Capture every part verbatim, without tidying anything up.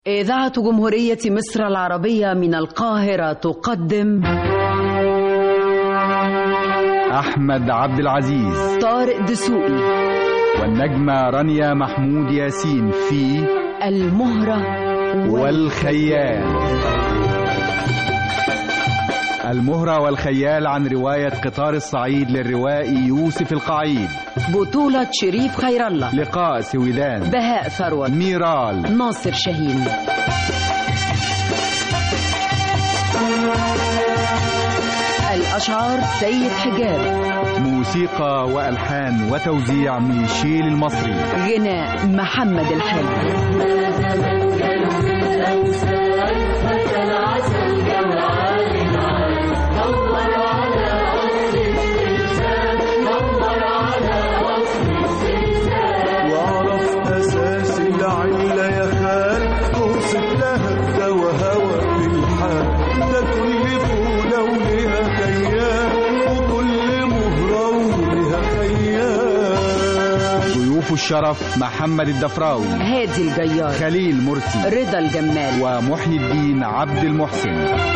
إذاعة جمهورية مصر العربية من القاهرة تقدم أحمد عبد العزيز، طارق دسوقي، والنجمة رانيا محمود ياسين في المهرة والخيال. المهرة والخيال عن رواية قطار الصعيد للروائي يوسف القعيد، بطولة شريف خير الله، لقاء سويدان، بهاء ثروت، ميرال، ناصر شاهين. الأشعار سيد حجاب، موسيقى وألحان وتوزيع ميشيل المصري، غناء محمد الحلو. الشرف محمد الدفراوي، هادي الجيار، خليل مرسي، رضا الجمال، ومحي الدين عبد المحسن.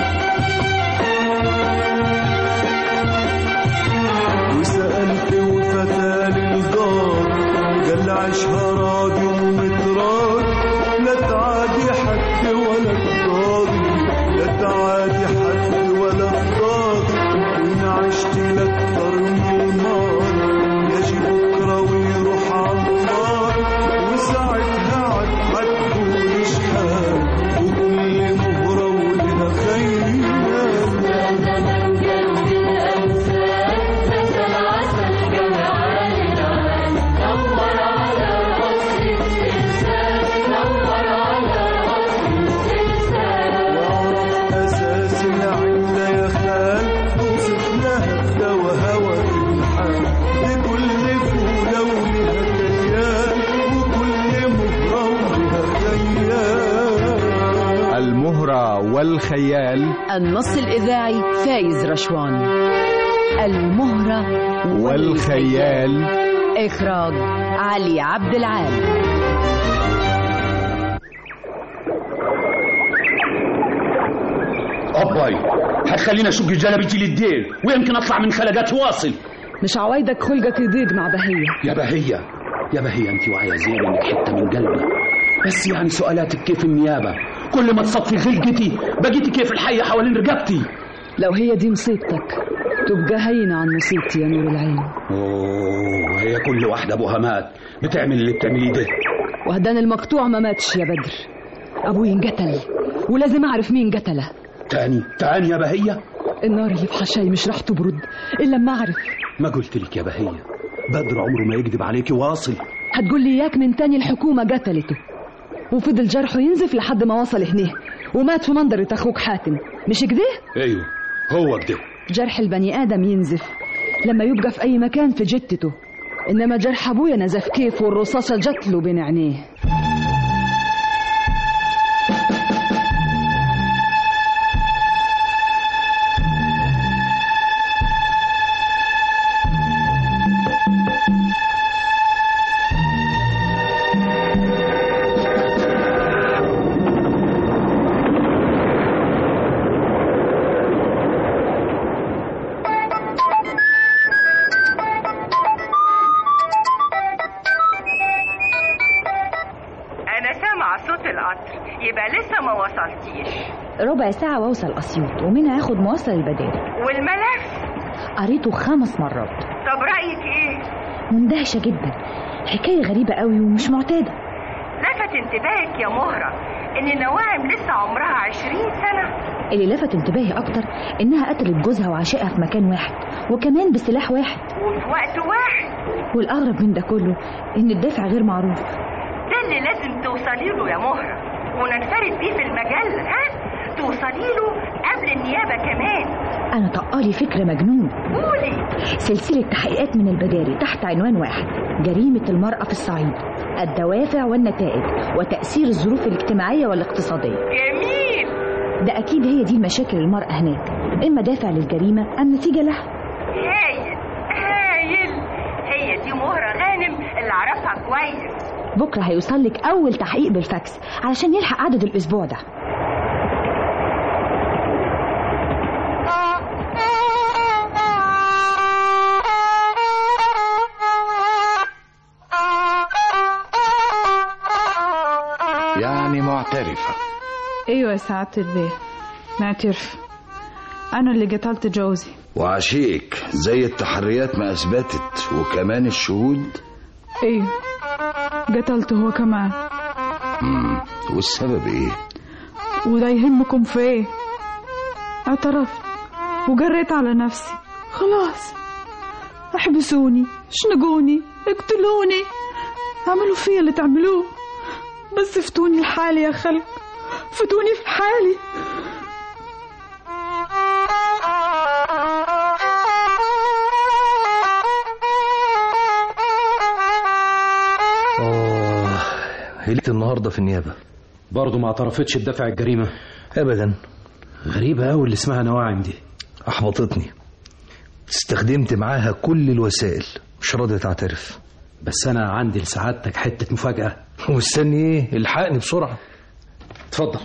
وسألت وفتى للدار قال عيشها راديو ومتراد، لا تعادي حد ولا تراضي، لا تعادي حد ولا تراضي، وإن عشت لأكتر من النار يجي بكرة ويروح عالنار، وساعتها عاد هتكون شحال، وكل مهرة ولها خيال. والخيال. النص الإذاعي فايز رشوان. المهرة والخيال. إخراج علي عبد العال. أباي هتخلينا أشق جلبتي للديل ويمكن أطلع من خلقات واصل. مش عوايدك خلقك يضيق مع بهية. يا بهية يا بهية أنت وعيا زين إنك حتة من قلبي، بس يعني سؤالاتك كيف النيابة؟ كل ما تصفي خلقتي بقيتي كيف الحية حوالين رقبتي. لو هي دي مصيبتك تبقى هينة عن مصيبتي يا نور العين. أوه هي كل واحدة أبوها مات بتعمل اللي بتعمليه ده. وهدان المقطوع ما ماتش يا بدر، أبوي انقتل ولازم أعرف مين قتله. تاني تاني يا بهية؟ النار اللي في حشاي مش راح تبرد إلا لما أعرف. ما قلت لك يا بهية بدر عمره ما يكذب عليكي واصل. هتقول لي إياك من تاني الحكومة قتلته وفضل جرحه ينزف لحد ما وصل هنا ومات في منظرة أخوك حاتم، مش كده؟ ايوه هو كده. جرح البني آدم ينزف لما يبقى في أي مكان في جتته، إنما جرح أبويا نزف كيف والرصاصة جت له بين عينيه. ربع ساعة واوصل أسيوط ومنها هاخد مواصلة البداري. والملف؟ قريته خمس مرات. طب رأيك ايه؟ مندهشة جدا، حكاية غريبة قوي ومش معتادة. لفت انتباهك يا مهرة ان النواعم لسه عمرها عشرين سنة؟ اللي لفت انتباهي اكتر انها قتلت جوزها وعشقها في مكان واحد وكمان بسلاح واحد وفي وقت واحد. والاغرب من ده كله ان الدافع غير معروف. ده اللي لازم توصلي له يا مهرة وننفرد بيه في المجلة. ها توصلي له قبل النيابة كمان. أنا طقالي فكرة مجنون. قولي. سلسلة تحقيقات من البداري تحت عنوان واحد، جريمة المرأة في الصعيد، الدوافع والنتائج وتأثير الظروف الاجتماعية والاقتصادية. جميل. ده أكيد هي دي مشاكل المرأة هناك، إما دافع للجريمة أم نتيجة لها. هايل هايل، هي دي مهرة غانم اللي عرفها كويس. بكرة هيوصل لك أول تحقيق بالفاكس علشان يلحق عدد الأسبوع ده. يعني معترفة؟ ايوه يا سعادة البيه، معترف. انا اللي قتلت جوزي. وعشيك زي التحريات ما اثبتت وكمان الشهود؟ ايوه قتلته هو كمان. امم والسبب ايه؟ وده يهمكم في ايه؟ اعترفت وجريت على نفسي، خلاص احبسوني، شنقوني، اقتلوني، اعملوا فيا اللي تعملوه، بس فتوني لحالي يا خلق، فتوني في حالي. آه هلت النهاردة في النيابة برضو ما اعترفتش بدفع الجريمة أبدا. غريبة أوي اللي اسمها نواعم دي، أحبطتني. استخدمت معاها كل الوسائل مش راضية تعترف. بس أنا عندي لسعادتك حتة مفاجأة. واستني إيه؟ الحقني بسرعة. اتفضل،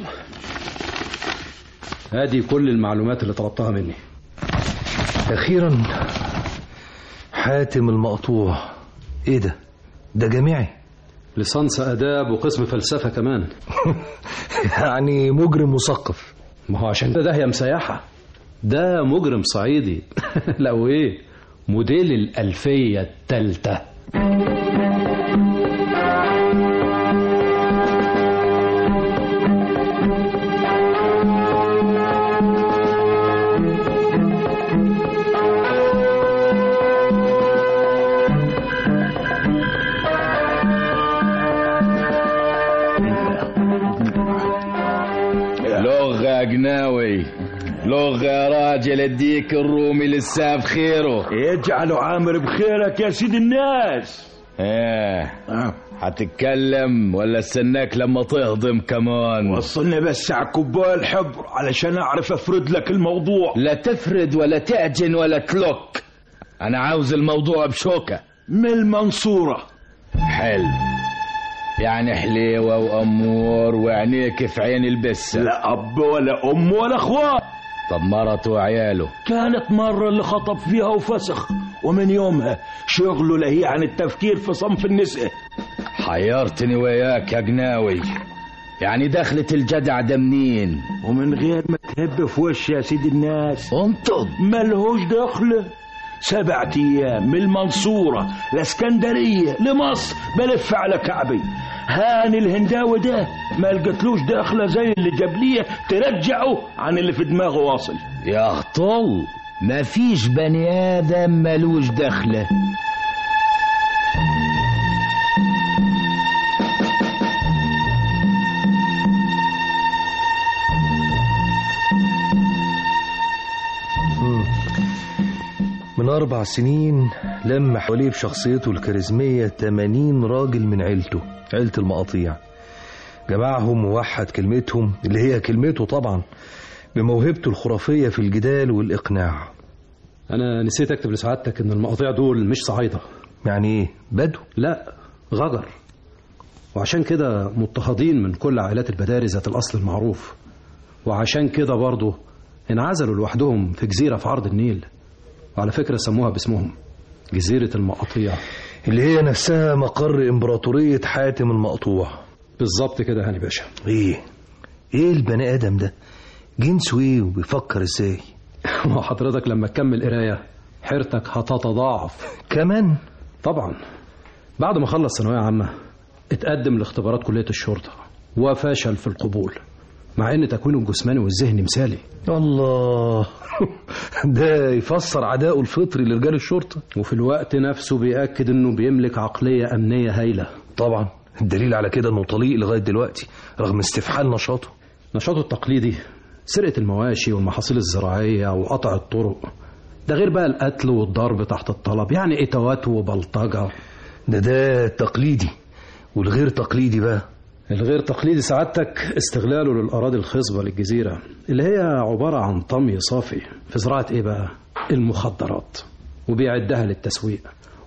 هذه كل المعلومات اللي طلبتها مني. أخيرا حاتم المقطوع. إيه ده؟ ده جامعي، ليسانس آداب وقسم فلسفة كمان. يعني مجرم مثقف. ما هو عشان ده هي مسيحة، ده مجرم صعيدي. لا وإيه، موديل الألفية التالتة. لغة جناوي، لغة يا راجل، اديك الرومي لسه بخيره. يجعله عامر بخيرك يا سيد الناس. ايه هتتكلم ولا استناك لما تهضم كمان؟ وصلني بس على كوبايه الحبر علشان اعرف افرد لك الموضوع. لا تفرد ولا تعجن ولا تلك، انا عاوز الموضوع بشوكة من المنصورة. حلو، يعني حليوة وأمور وعينيك في عين البسة. لا أب ولا أم ولا أخوات. طب مرته وعياله؟ كانت مرة اللي خطب فيها وفسخ، ومن يومها شغله لهي عن التفكير في صنف النساء. حيرتني وياك يا جناوي، يعني دخلت الجدع ده منين؟ ومن غير ما تهب في وش يا سيد الناس. انطق. ملهوش دخل. سبعة ايام من المنصورة لاسكندرية لمصر بلف على كعبي. هاني الهنداوي ده ما لقتلوش داخله زي اللي جابليه ترجعه عن اللي في دماغه واصل. يا طول، ما فيش بني ادم ملوش دخله. من أربع سنين لم حواليه بشخصيته الكاريزمية تمانين راجل من عيلته، عيلة المقاطيع. جمعهم ووحد كلمتهم اللي هي كلمته طبعا بموهبته الخرافية في الجدال والإقناع. أنا نسيت أكتب لسعادتك إن المقاطيع دول مش صعايدة. يعني إيه؟ بدو؟ لا، غجر. وعشان كده مضطهدين من كل عائلات البداري ذات الأصل المعروف. وعشان كده برضه انعزلوا لوحدهم في جزيرة في عرض النيل، وعلى فكرة سموها باسمهم، جزيرة المقاطيع، اللي هي نفسها مقر إمبراطورية حاتم المقطوع. بالظبط كده هاني باشا. إيه؟ إيه البني آدم ده؟ جنسه إيه وبيفكر إزاي؟ ما حضرتك لما تكمل قراية حيرتك هتتضاعف. كمان؟ طبعا. بعد ما خلص ثانوية عامة اتقدم لاختبارات كلية الشرطة وفشل في القبول، مع ان تكوينه الجسماني والذهني مثالي. الله. ده يفسر عداؤه الفطري لرجال الشرطة، وفي الوقت نفسه بيأكد انه بيملك عقلية امنية هايلة. طبعا الدليل على كده انه طليق لغاية دلوقتي رغم استفحال نشاطه. نشاطه التقليدي سرقة المواشي والمحاصيل الزراعية وقطع الطرق، ده غير بقى القتل والضرب تحت الطلب، يعني اتوات وبلطجة. ده ده تقليدي. والغير تقليدي بقى؟ الغير تقليدي سعادتك استغلاله للأراضي الخصبة للجزيرة، اللي هي عبارة عن طمي صافي في زراعة ايه بقى؟ المخدرات، وبيعدها للتسويق،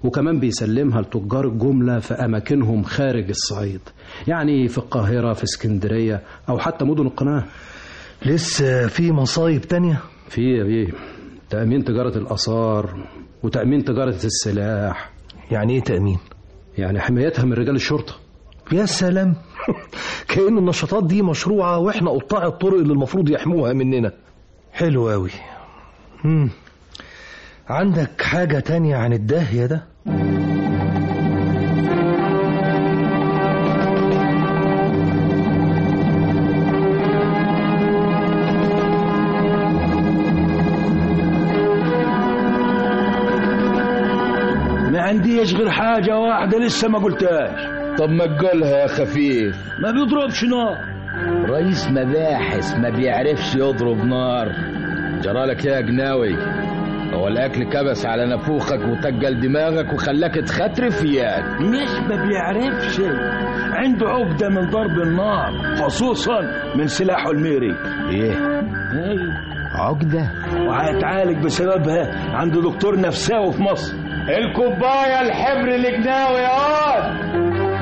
وكمان بيسلمها لتجار الجملة في أماكنهم خارج الصعيد، يعني في القاهرة، في اسكندرية، أو حتى مدن القناة. لسه في مصايب تانية؟ في يا بيه، تأمين تجارة الآثار وتأمين تجارة السلاح. يعني إيه تأمين؟ يعني حمايتها من رجال الشرطة. يا سلام، كأن النشاطات دي مشروعة وإحنا قطاع الطرق اللي المفروض يحموها مننا. حلو أوي. مم. عندك حاجة تانية عن الداهية ده؟ ما عنديش غير حاجة واحدة لسه ما قلتهاش. طب ما تقولها يا خفيف. ما بيضربش نار. رئيس مباحث ما بيعرفش يضرب نار. جرالك يا جناوي؟ هو الاكل كبس على نافوخك وتجل دماغك وخلاك تخترف ياك؟ مش ما بيعرفش، عنده عقدة من ضرب النار، خصوصا من سلاحه الميري. ايه؟ ايه عقدة؟ وهيتعالج بسببها عند دكتور نفساوي في مصر. الكوباية الحبر الجناوي اهو.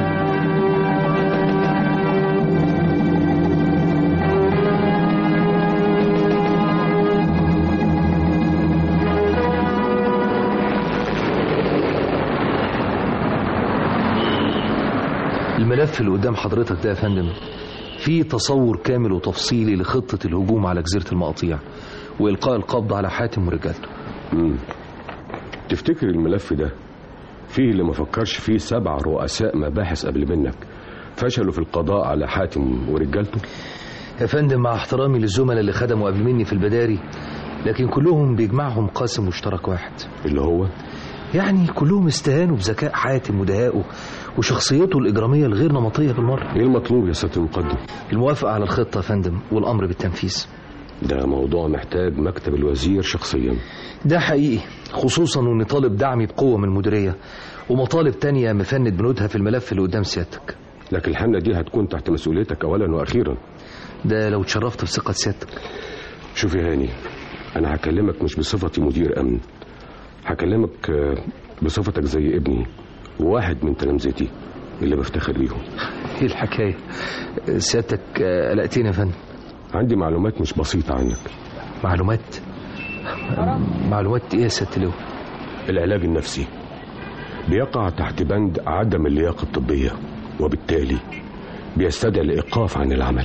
الملف اللي قدام حضرتك ده يا فندم فيه تصور كامل وتفصيلي لخطة الهجوم على جزيرة المقاطيع وإلقاء القبض على حاتم ورجالته. امم تفتكر الملف ده فيه اللي ما فكرش فيه سبع رؤساء مباحث قبل منك فشلوا في القضاء على حاتم ورجالته؟ يا فندم مع احترامي للزملاء اللي خدموا قبل مني في البداري، لكن كلهم بيجمعهم قاسم مشترك واحد، اللي هو يعني كلهم استهانوا بذكاء حاتم ودهائه وشخصيته الإجرامية الغير نمطية بالمرة. ايه المطلوب يا سيادة المقدم؟ الموافقة على الخطة يا فندم والأمر بالتنفيذ. ده موضوع محتاج مكتب الوزير شخصيا. ده حقيقي، خصوصا اني طالب دعمي بقوة من المديرية ومطالب تانية مفند بنودها في الملف اللي قدام سيادتك. لكن الحملة دي هتكون تحت مسؤوليتك أولا وأخيرا. ده لو تشرفت بثقة سيادتك. شوف يا هاني، أنا هكلمك مش بصفتي مدير أمن، هكلمك بصفتك زي ابني وواحد من تلامذتي اللي بفتخر بيهم. ايه الحكاية؟ سيادتك قلقتني يا فندم. عندي معلومات مش بسيطة عنك. معلومات؟ معلومات ايه يا سيادة اللواء؟ العلاج النفسي بيقع تحت بند عدم اللياقة الطبية، وبالتالي بيستدعي الإيقاف عن العمل.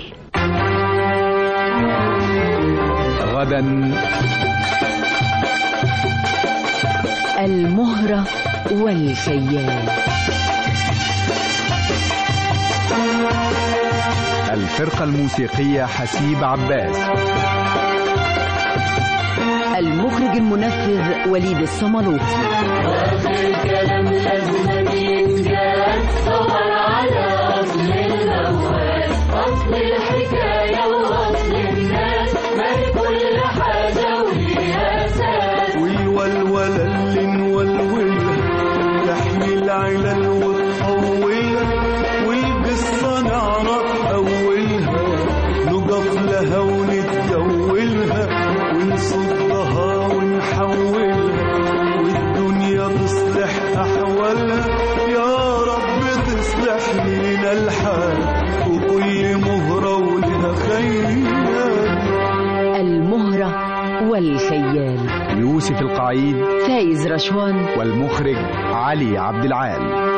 غدا المهرة والخيال. الفرقة الموسيقية حسيب عباس. المخرج المنفذ وليد الصملوطي. وآخر الكلام لازم ينجال، دور على أصل الموال، أصل الحكاية وأصل الناس، ما هي كل حاجة وليها أساس. والولولة اللي نولولها تحمي العلل وتطولها، والقصة نعرف أولها نقف لها ونتجولها ونصدها ونحولها، والدنيا تصلح أحوالها، يا رب تصلح لنا الحال، وكل مهرة ولها خيال. المهرة والخيال. يوسف القعيد، فايز رشوان، والمخرج علي عبد العال.